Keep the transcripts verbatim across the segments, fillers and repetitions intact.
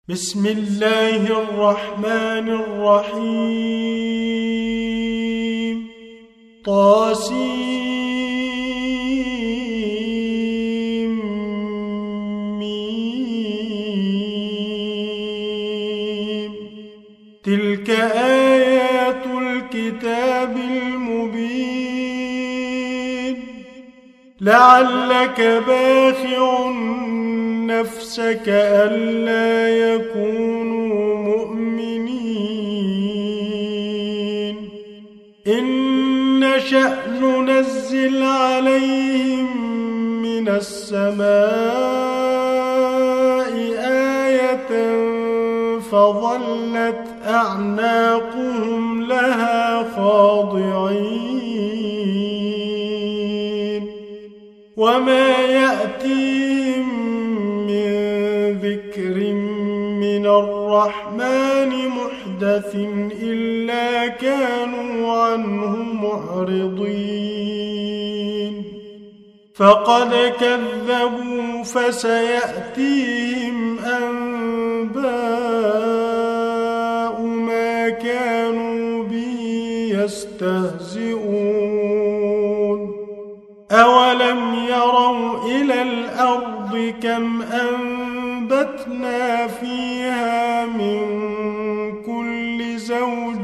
بسم الله الرحمن الرحيم طاسيم ميم تلك آيات الكتاب المبين لعلك باخع نفسك ألا يكونوا مؤمنين إن نشأ ننزل عليهم من السماء آية فظلت أعناقهم لها خاضعين وما يأتيهم ذكر من الرحمن محدث إلا كانوا عنه معرضين فقد كذبوا فسيأتيهم أنباء ما كانوا به يستهزئون أولم يروا إلى الأرض كم أنبتنا فيها من كل زوج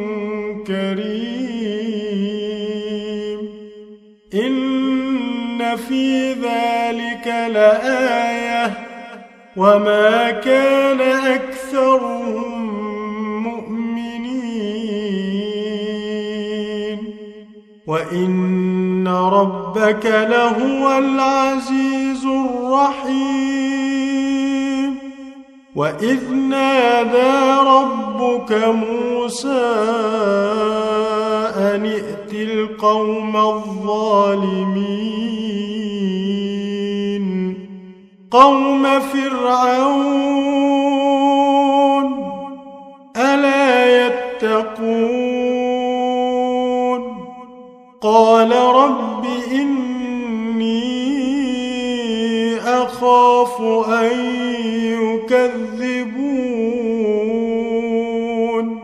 كريم إن في ذلك لآية وما كان أكثرهم مؤمنين وإن ربك لهو العزيز الرحيم وإذ نادى ربك موسى أن ائت القوم الظالمين قوم فرعون ألا يتقون قال رب إني أخاف أن يكذبون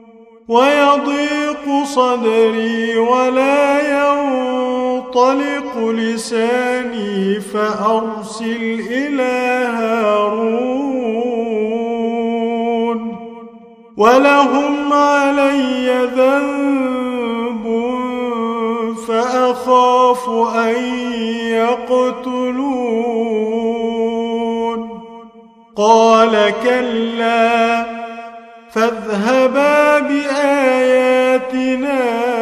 ويضيق صدري ولا ينطلق لساني فأرسل إلى هارون ولهم علي ذنب فأخاف أن يقتلون قال كلا فاذهبا بآياتنا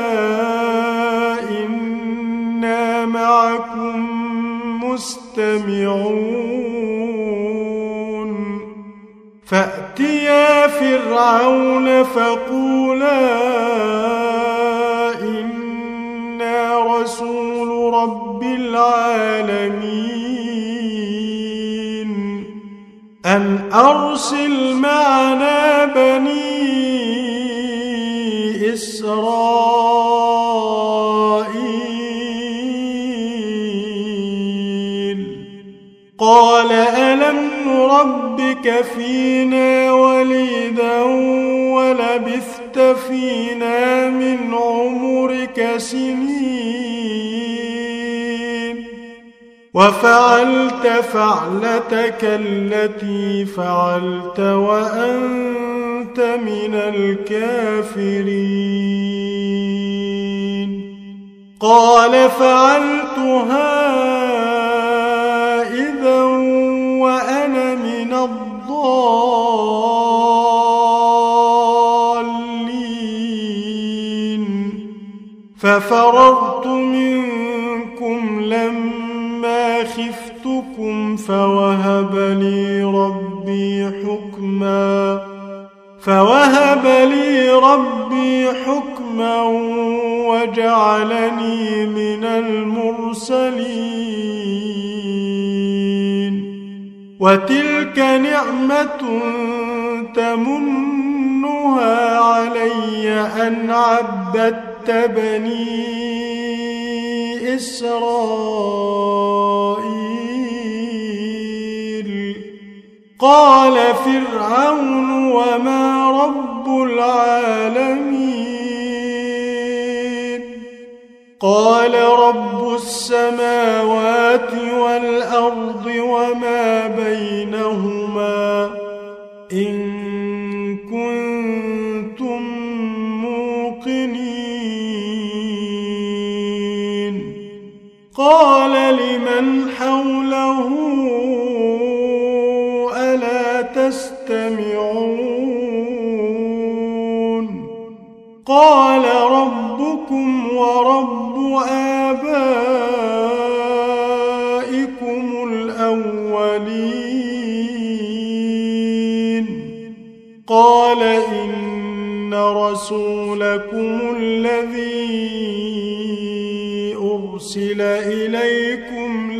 إنا معكم مستمعون فأتيا فرعون فقولا إنا رسول رب العالمين أن أرسل معنا بني إسرائيل قال ألم نربك فينا وليدا ولبثت فينا من عمرك سنين وفعلت فعلتك التي فعلت وأنت من الكافرين قال فعلتها إذا وأنا من الضالين ففررت منكم لما خفتكم فوهب لي ربي حكما فوهب لي ربي حكما وجعلني من المرسلين وتلك نعمة تمنها علي أن عبدت بني إسرائيل قال فرعون وما رب العالمين قال رب السماوات والأرض وما بينهما إن كنتم موقنين قال لمن حوله ألا تستمعون قال ربكم ورب آبائكم الأولين قال إن رسولكم الذي أرسل إليكم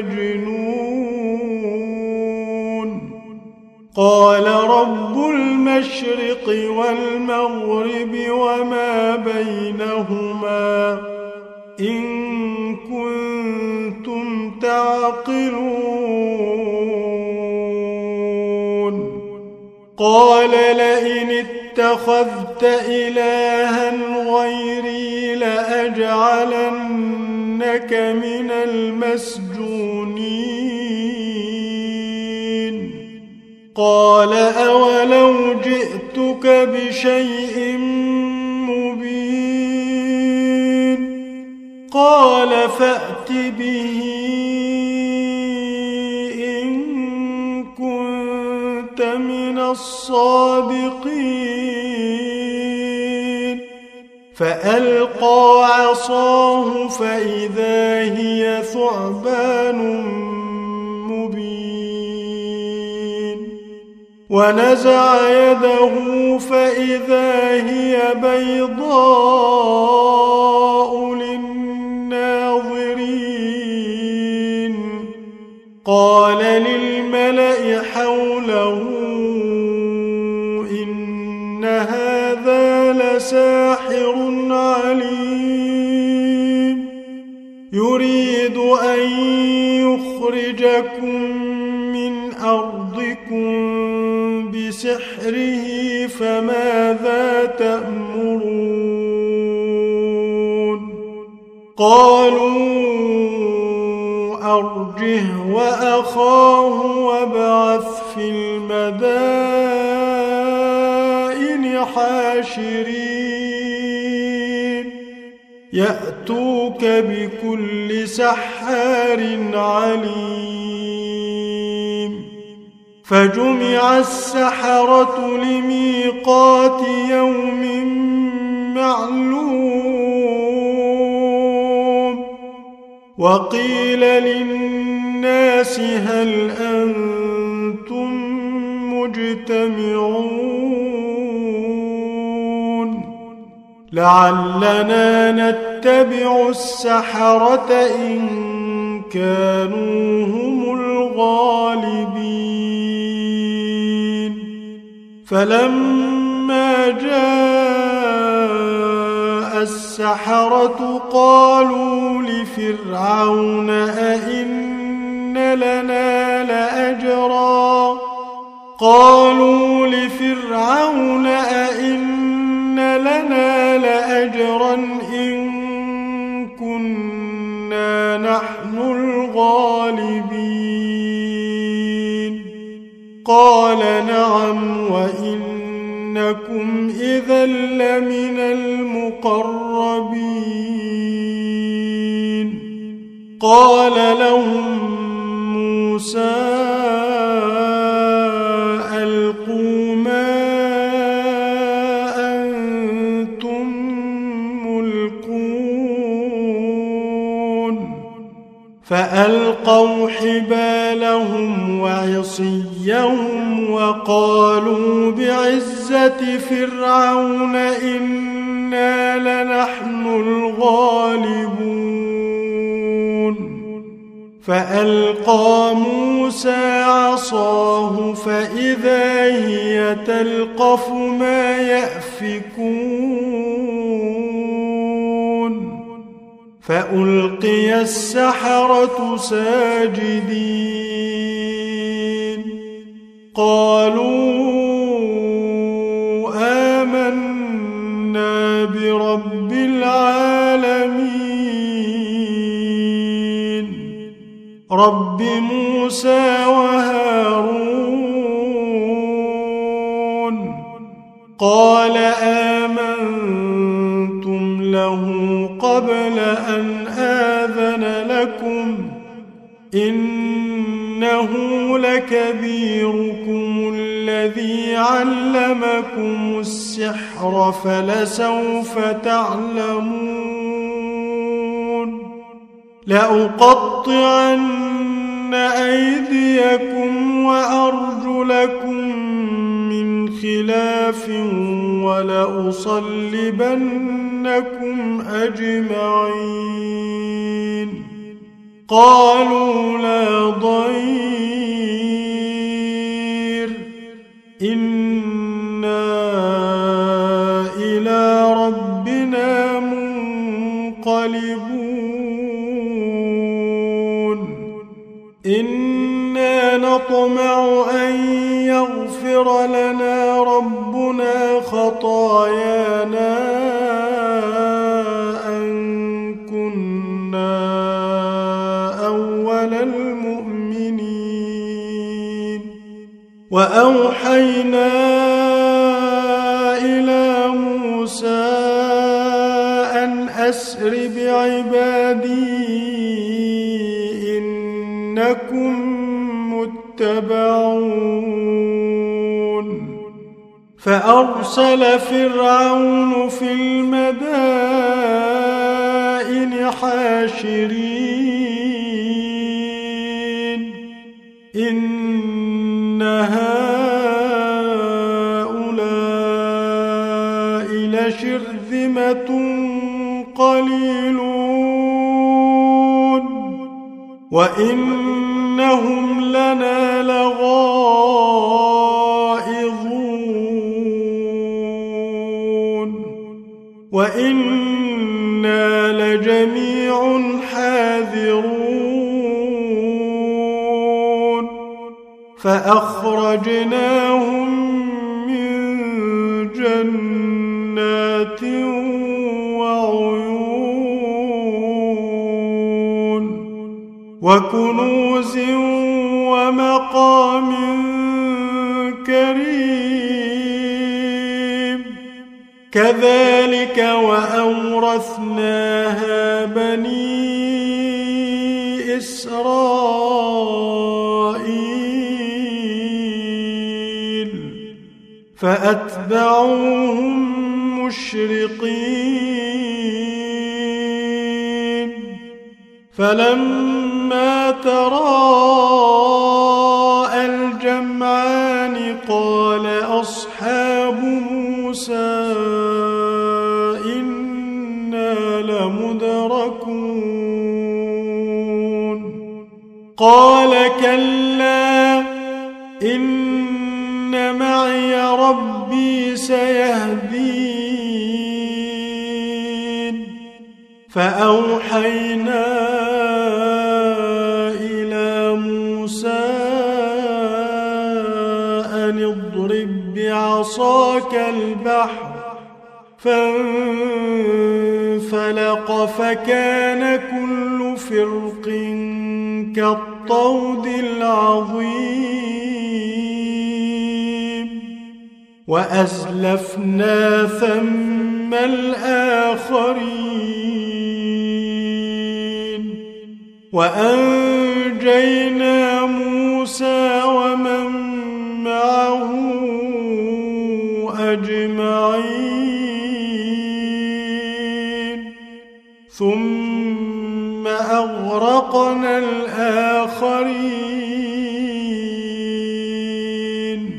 لمجنون قال رب المشرق والمغرب وما بينهما إن كنتم تعقلون قال لئن اتخذت إلها غيري لأجعلنك من المسجونين قال أولو جئتك بشيء مبين قال فأت به إن كنت من الصادقين فألقى عصاه فإذا هي ثعبان مبين ونزع يده فإذا هي بيضاء للناظرين قال للملأ حوله إن هذا لساحر عليم يريد أن يخرجكم من أرضكم بسحره فماذا تأمرون قالوا أرجه وأخاه وابعث في المدائن حاشرين يأتوك بكل سحار عليم فجمع السحرة لميقات يوم معلوم وقيل للناس هل أنتم مجتمعون لعلنا نتبع السحرة إن كانوا هم الغالبين فلما جاء السحرة قالوا لفرعون أئن لنا لأجرا قالوا لفرعون أئن لنا لأجرا إن كنا نحن الغالبين قال نعم وإنكم إذا لمن المقربين قال لهم موسى ألقوا ما أنتم ملقون فألقوا حبالهم وعصيهم وقالوا بعزة فرعون إنا لنحن الغالبون فألقى موسى عصاه فإذا هي تلقف ما يأفكون فألقي السحرة ساجدين قالوا آمنا برب العالمين رب موسى وهارون قال آمنتم له قبل أن آذن لكم إنه لكبيركم الذي علمكم السحر فلسوف تعلمون لأقطعن أيديكم وأرجلكم من خلاف ولأصلبنكم أجمعين قالوا لا ضير إنا إلى ربنا منقلبون إنا نطمع أن يغفر لنا ربنا خطايانا أن كنا أول المؤمنين وأوحينا إلى موسى أن أسر بعبادي إنكم متبعون فأرسل فرعون في المدائن حاشرين إن هؤلاء لشرذمة قليلون وإنهم لنا لغائظون وإنا لجميع حاذرون فأخرجناهم من جنات وعيون وكنوز ومقام كريم كذلك وأورثناها بني إسرائيل فأتبعوهم مشرقين فلما تراءى الجمعان قال أصحاب موسى إنا لمدركون قال كلا إن معي ربي سيهدين فأوحينا إلى موسى أن اضرب بعصاك البحر فانفلق فكان كل فرق كالطود العظيم وأزلفنا ثم الآخرين وأنجينا موسى ومن معه أجمعين ثم أغرقنا الآخرين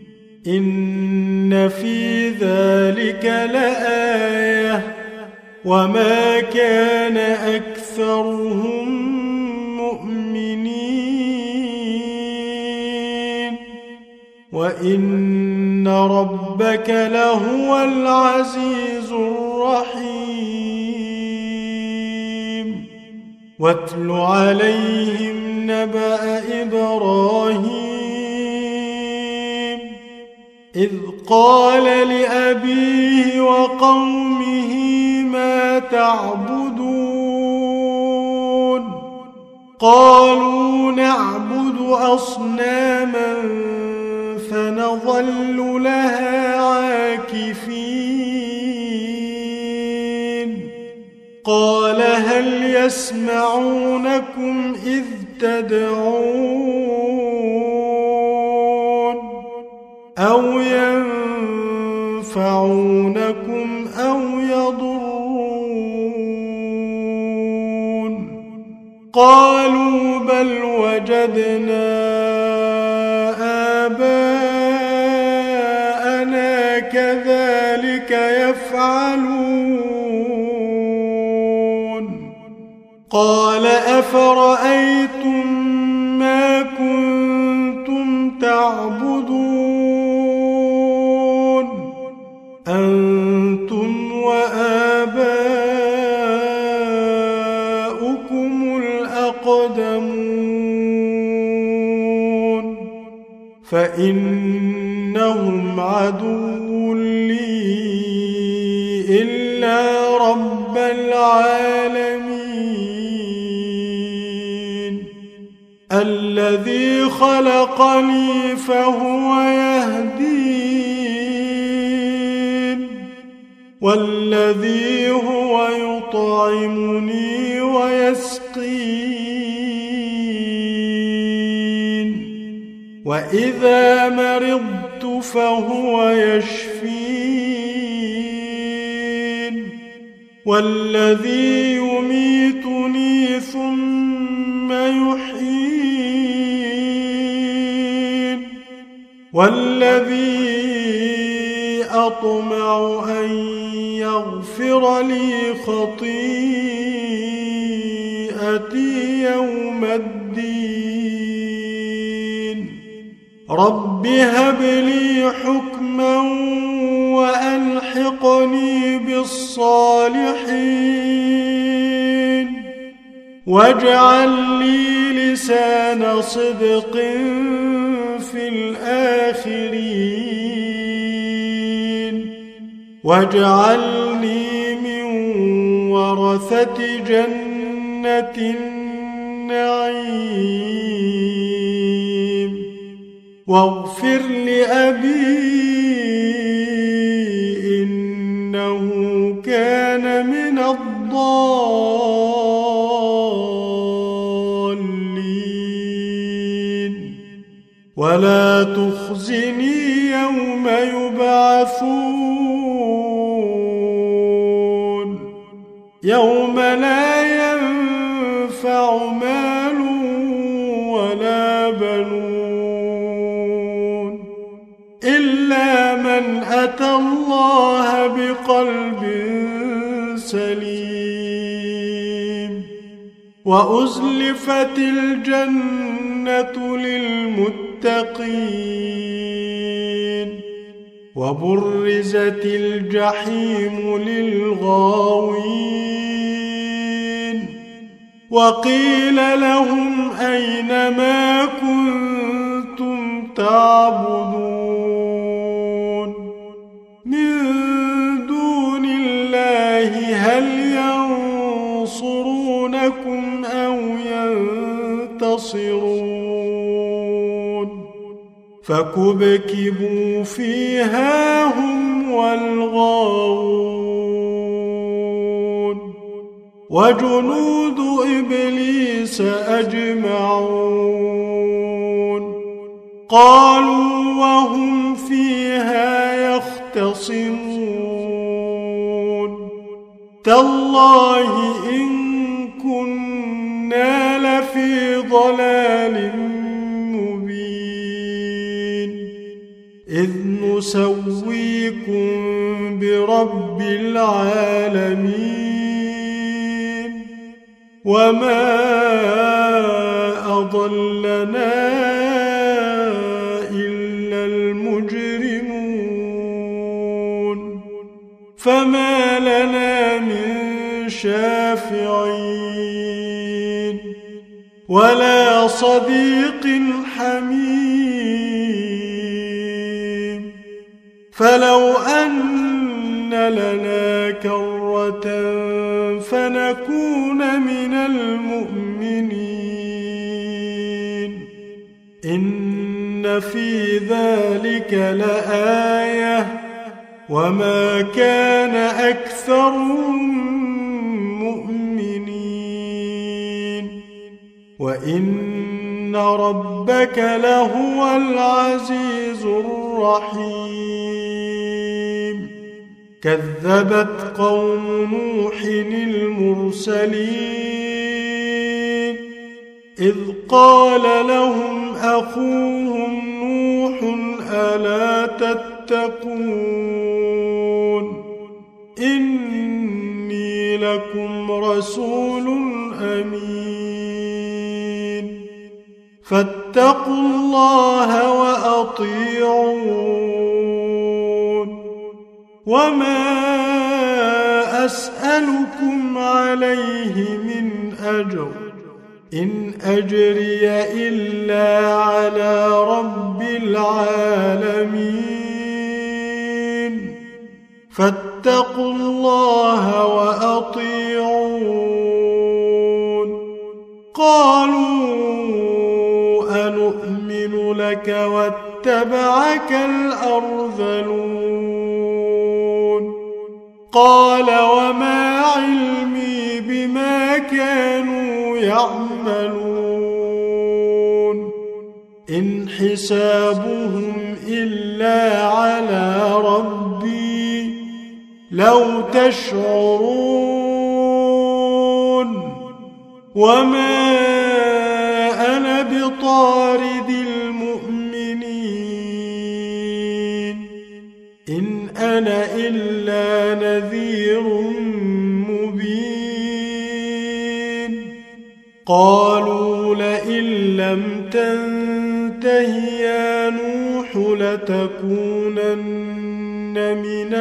إن في ذلك لآية وما كان أكثرهم مؤمنين وإن ربك لهو العزيز الرحيم واتل عليهم نبأ إبراهيم إذ قال لأبيه وقومه ما تعبدون قالوا نعبد أصناما فنظل لها عاكفين قال هل يسمعونكم إذ تدعون أو ينفعونكم أو يضرون قالوا بل وجدنا آباءنا كذلك يفعلون قال أفرأيتم ما كنتم تعبدون أنتم وآباؤكم الأقدمون فإنهم عدو لي إلا رب العالمين الذي خلقني فهو يهدين والذي هو يطعمني ويسقين وإذا مرضت فهو يشفين والذي يميتني ثم يحيين والذي أطمع أن يغفر لي خطيئتي يوم الدين رب هب لي حكما وألحقني بالصالحين واجعل لي لسان صدق في الآخرين واجعلني من ورثة جنة النعيم واغفر لأبي إنه كان من الضالين ولا تخزني يوم يبعثون يوم لا ينفع مال ولا بنون إلا من أتى الله بقلب سليم وأزلفت الجنة للمتقين وبرزت الجحيم للغاوين وقيل لهم أين ما كنتم تعبدون من دون الله هل ينصرونكم أو ينتصرون فكبكبوا فيها هم والغاوون وجنود إبليس أجمعون قالوا وهم فيها يختصمون تالله إن كنا لفي ضلال مبين إذ نسويكم برب العالمين وما أضلنا إلا المجرمون فما لنا من شافعين ولا صديق حميم فلو أن لنا كرة فنكون من المؤمنين إن في ذلك لآية وما كان أكثرهم مؤمنين وإن ربك لهو العزيز الرحيم كذبت قوم نوح المرسلين إذ قال لهم أخوهم نوح ألا تتقون إني لكم رسول أمين فاتقوا الله وأطيعون وما أسألكم عليه من أجر إن أجري إلا على رب العالمين فاتقوا الله وأطيعون قالوا أنؤمن لك واتبعك الأرذلون قال وما علمي بما كانوا يعملون إن حسابهم إلا على ربي لو تشعرون وما أنا بطارد المؤمنين إن أنا إلا نذير مبين قالوا لئن لم تنته يا نوح لتكونن من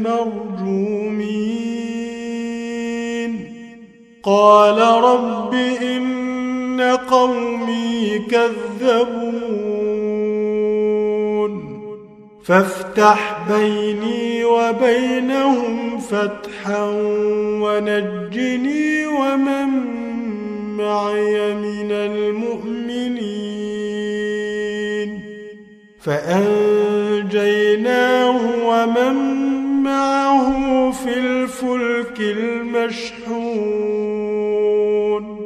المرجومين قال رب إن قومي كذبون فافتح بيني وبينهم فتحا ونجني ومن معي من المؤمنين فأنجيناه ومن معه في الفلك المشحون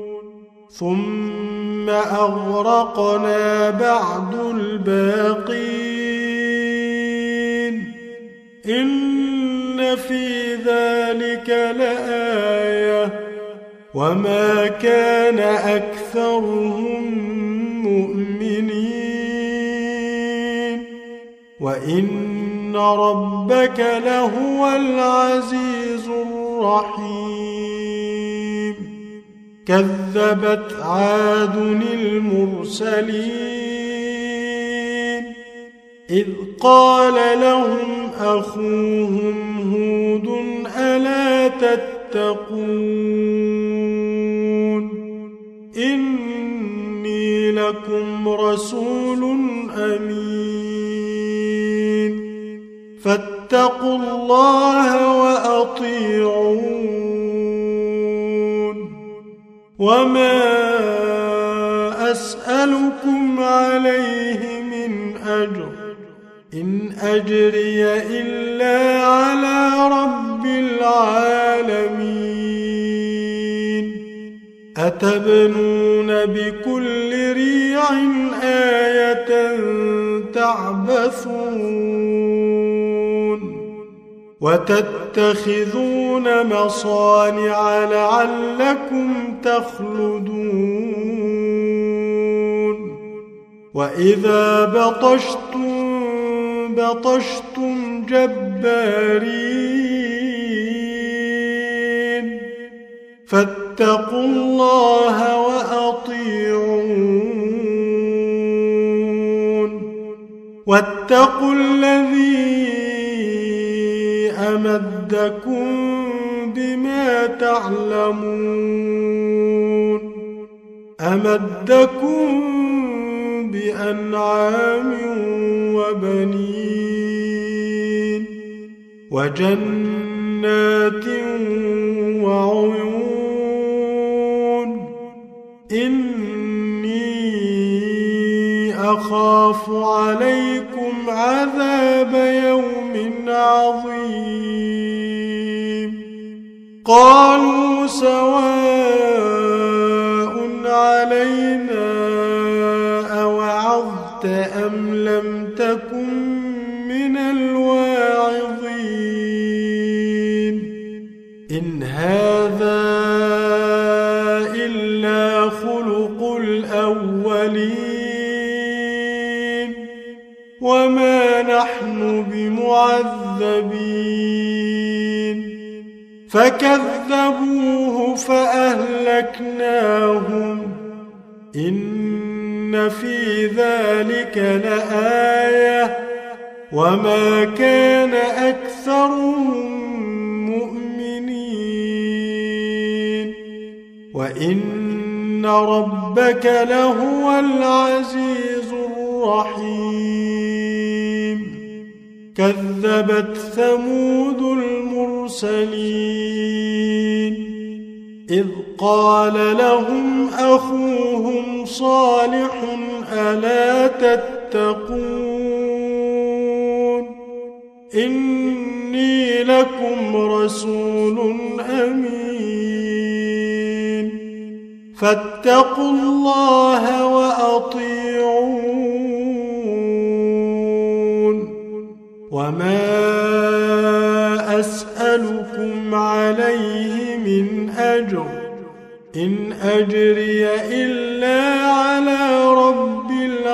ثم أغرقنا بعد الباقين إن في ذلك لآية وما كان أكثرهم مؤمنين وإن ربك لهو العزيز الرحيم كذبت عاد المرسلين إذ قال لهم أخوهم هود ألا تتقون إني لكم رسول أمين فاتقوا الله وأطيعون وما أسألكم عليه من أجر إن أجري إلا على رب العالمين أتبنون بكل ريع آية تعبثون وتتخذون مصانع لعلكم تخلدون وإذا بطشتم بطشتم جبارين فاتقوا الله وأطيعون واتقوا الذي أمدكم بما تعلمون أمدكم بأنعام وبنين وجنات وعيون إني أخاف عليكم عذاب يوم عظيم قالوا سواء علينا أوعظت أم لم تكن من الواعظين إن هذا إلا خلق الأولين وما نحن بمعذبين فكذبوه فأهلكناهم إن في ذلك لآية وما كان أكثرهم مؤمنين وإن ربك لهو العزيز الرحيم كذبت ثمود المرسلين إذ قال لهم أخوهم صالح ألا تتقون إني لكم رسول أمين فاتقوا الله وأطيعون وما أسألكم عليه من أجر إن أجري إلا على رب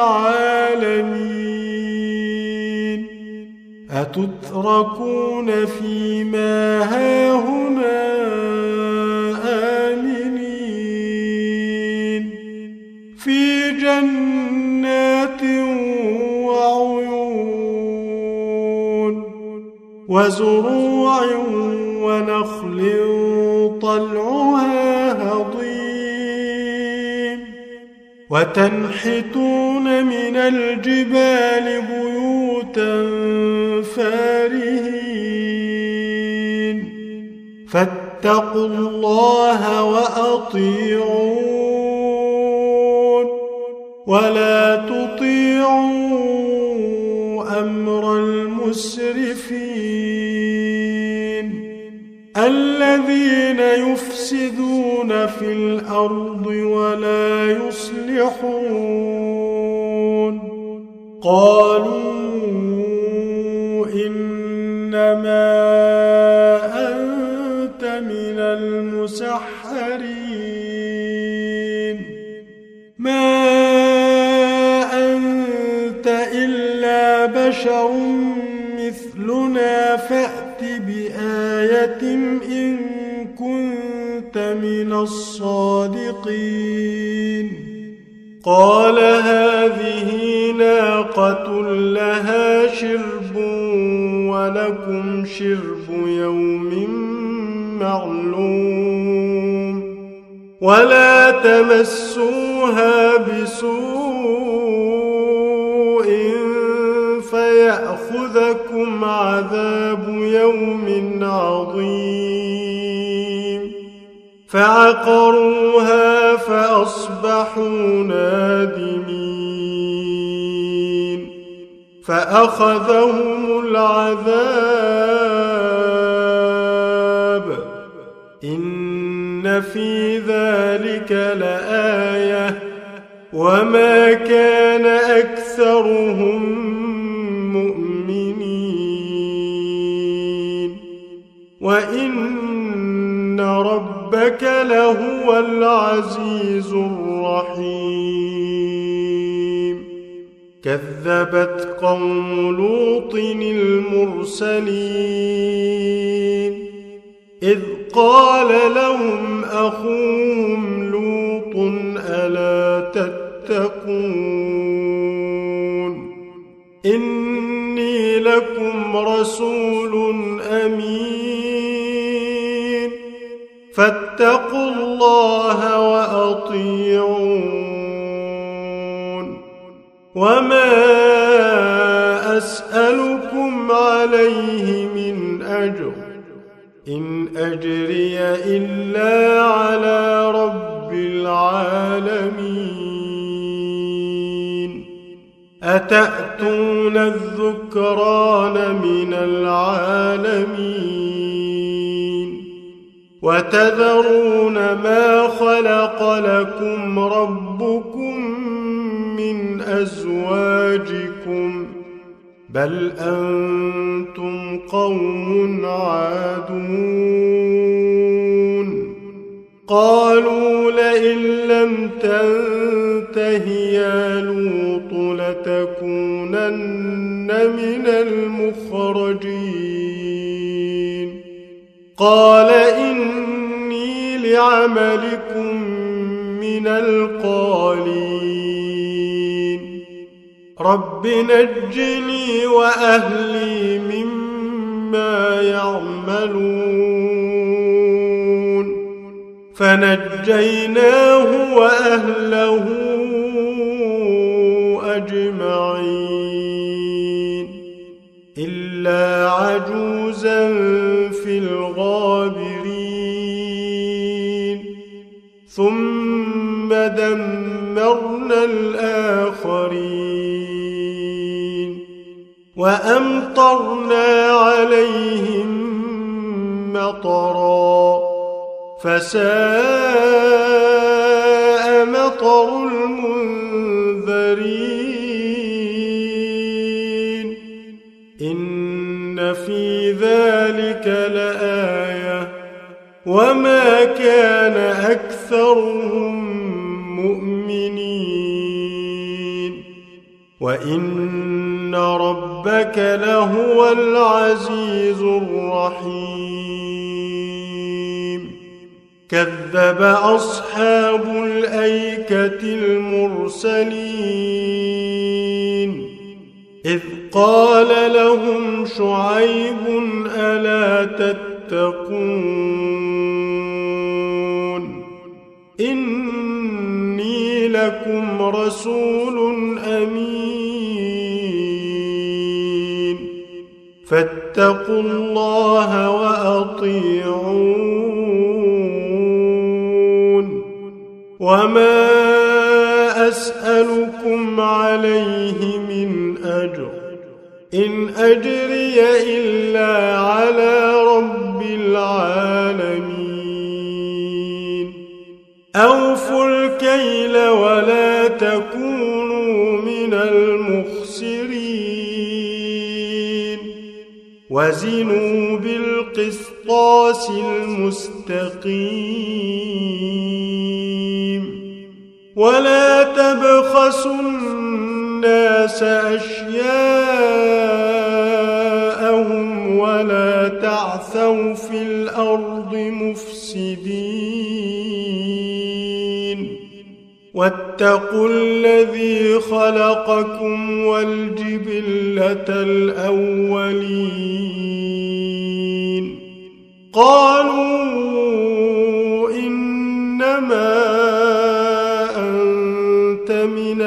العالمين أتتركون فيما هاهنا آمنين في جنات وعيون وزروع ونخل طلعها هضيم وتنحتون من الجبال بيوتا فارهين فاتقوا الله وأطيعون ولا تطيعوا أمر المسرفين الذين يفسدون في الأرض ولا يصلحون قالوا إنما أنت من المسحرين ما أنت إلا بشر مثلنا فأت بآية إن كنت من الصادقين قال هذه ناقة لها شرب ولكم شرب يوم معلوم ولا تمسوها بسوء فيأخذكم عذاب يوم عظيم فعقروها فأصبحوا نادمين فأخذهم العذاب إن في ذلك لآية وما كان أكثرهم مؤمنين وإن ربك لهو العزيز الرحيم كذبت قوم لوط المرسلين إذ قال لهم أخوهم لوط ألا تتقون إني لكم رسول أمين فاتقوا الله وأطيعون وما أسألكم عليه من أجر إن أجري إلا على رب العالمين أتأتون الذكران من العالمين وتذرون ما خلق لكم ربكم من أزواجكم بل أنتم قوم عادون قالوا لئن لم تنته يا لوط لتكونن من المخرجين قال إني لعملكم من القالين رب نجني وأهلي مما يعملون فنجيناه وأهله أجمعين إلا عجوزا في الغابرين ثم دمرنا الآخرين وأمطرنا عليهم مطرا فساء مطر المنذرين إن في ذلك لآية وما كان أكثرهم مؤمنين وإن ربك لهو العزيز الرحيم كذب أصحاب الأيكة المرسلين إذ قال لهم شعيب ألا تتقون إني لكم رسول أمين فاتقوا الله وأطيعون وما أسألكم عليه من أجر إن أجري إلا على رب العالمين أوفوا الكيل ولا تكونوا من المخسرين وزنوا بالقسطاس المستقيم ولا تبخسوا الناس أشياءهم ولا تعثوا في الأرض مفسدين واتقوا الذي خلقكم والجبلة الأولين قالوا إنما أنت من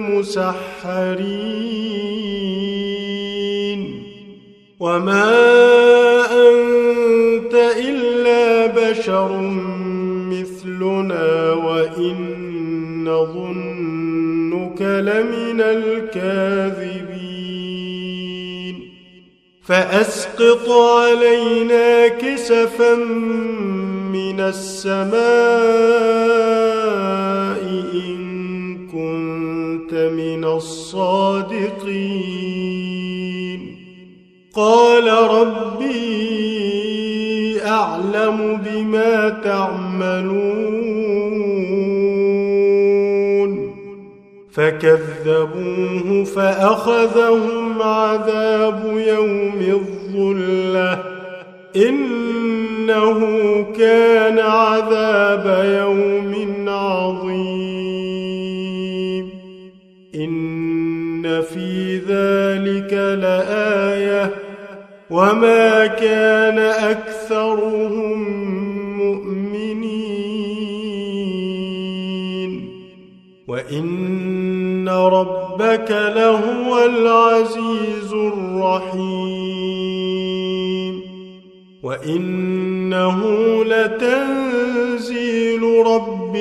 المسحرين وما أنت إلا بشر مثلنا وإن نظنك لمن الكاذبين فأسقط علينا كسفا من السماء إن كنت من الصادقين قال ربي أعلم بما تعملون فكذبوه فأخذهم عذاب يوم الظلة إنه كان عذاب يوم عظيم إن في ذلك لآية وما كان أكثرهم مؤمنين وإن رب ربك لهو العزيز الرحيم وإنه لتنزيل رب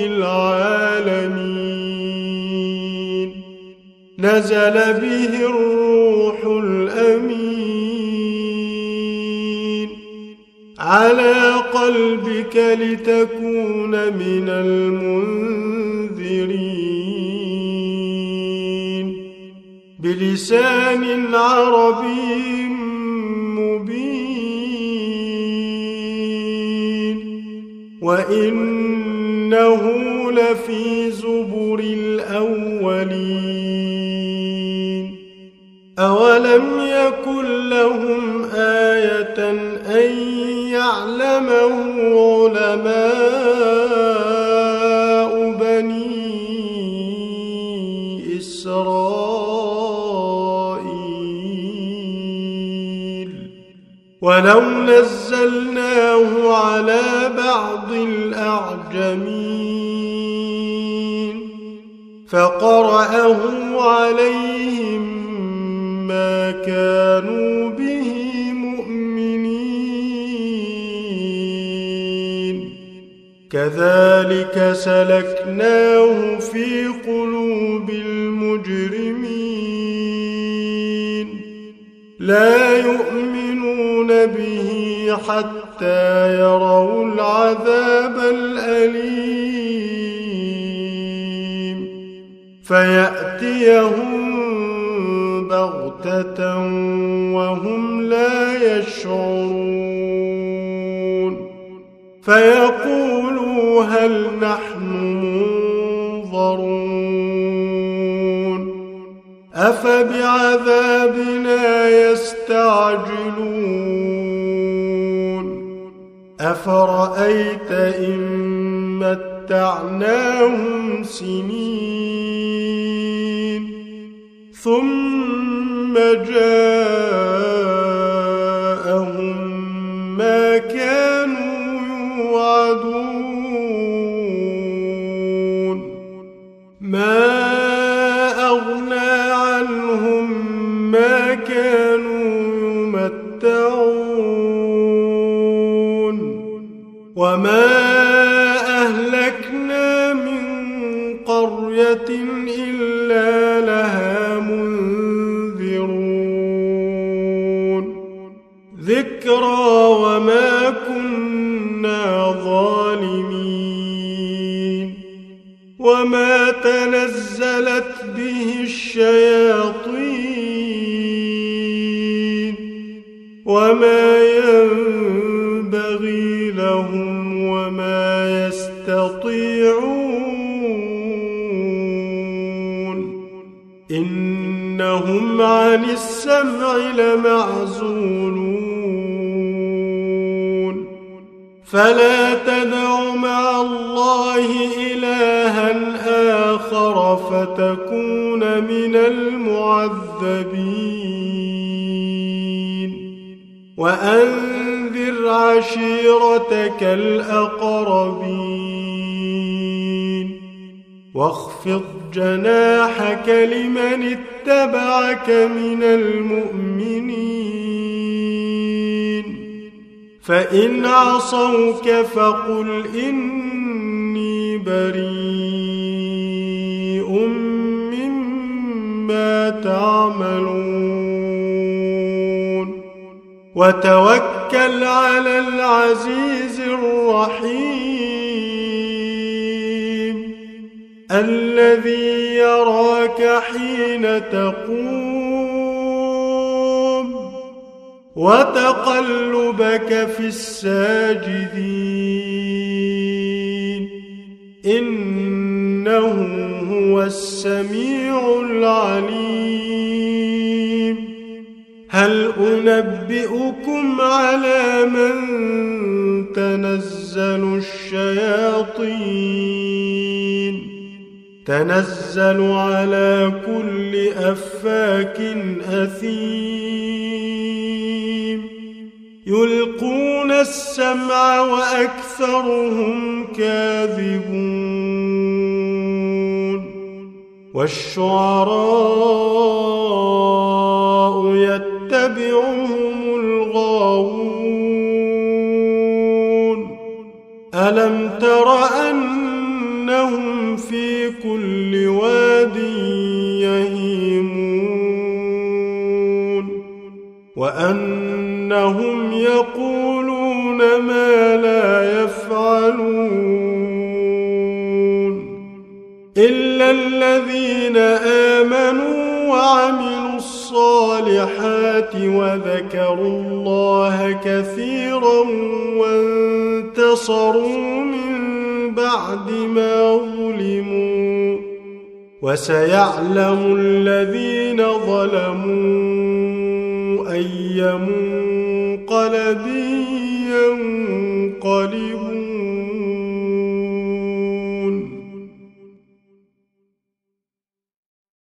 العالمين نزل به الروح الأمين على قلبك لتكون من المنذرين بلسان عربي مبين وإنه لفي زبر الأولين أولم يكن لهم آية أن يعلمه علماء بني إسرائيل ولو نزلناه على بعض الأعجمين فقرأه عليهم ما كانوا به مؤمنين كذلك سلكناه في قلوب المجرمين لا يؤمنون به حتى يروا العذاب الأليم فيأتيهم بغتة وهم لا يشعرون فيقولوا هل نحن منظرون أفبعذابنا يستعجلون أفرأيت إن متعناهم سنين ثم جاءهم ما كانوا يوعدون ما أغنى عنهم ما كانوا يمتعون وما أهلكنا من قرية إلا لها منذرون ذكرى وما كنا ظالمين وما تنزلت به الشياطين وما ينبغي لهم وما يستطيعون إنهم عن السمع لمعزولون فلا تدع مع الله إلها آخر فتكون من المعذبين وأنذر عشيرتك الأقربين واخفض جناحك لمن اتبعك من المؤمنين فإن عصوك فقل إني بريء مما تعملون وتوكل على العزيز الرحيم الذي يراك حين تقوم وتقلبك في الساجدين إنه هو السميع العليم هل أنبئكم على من تنزل الشياطين تنزل على كل أفاك أثيم يلقون السمع وأكثرهم كاذبون والشعراء يتبعهم الغاوون ألم تر أنهم في كل واد يهيمون وأنهم يقولون ما لا يفعلون إلا الذين آمنوا وعملوا الصالحات وذكروا الله كثيرا وانتصروا من بعد ما ظلموا وسيعلم الذين ظلموا أي منقلب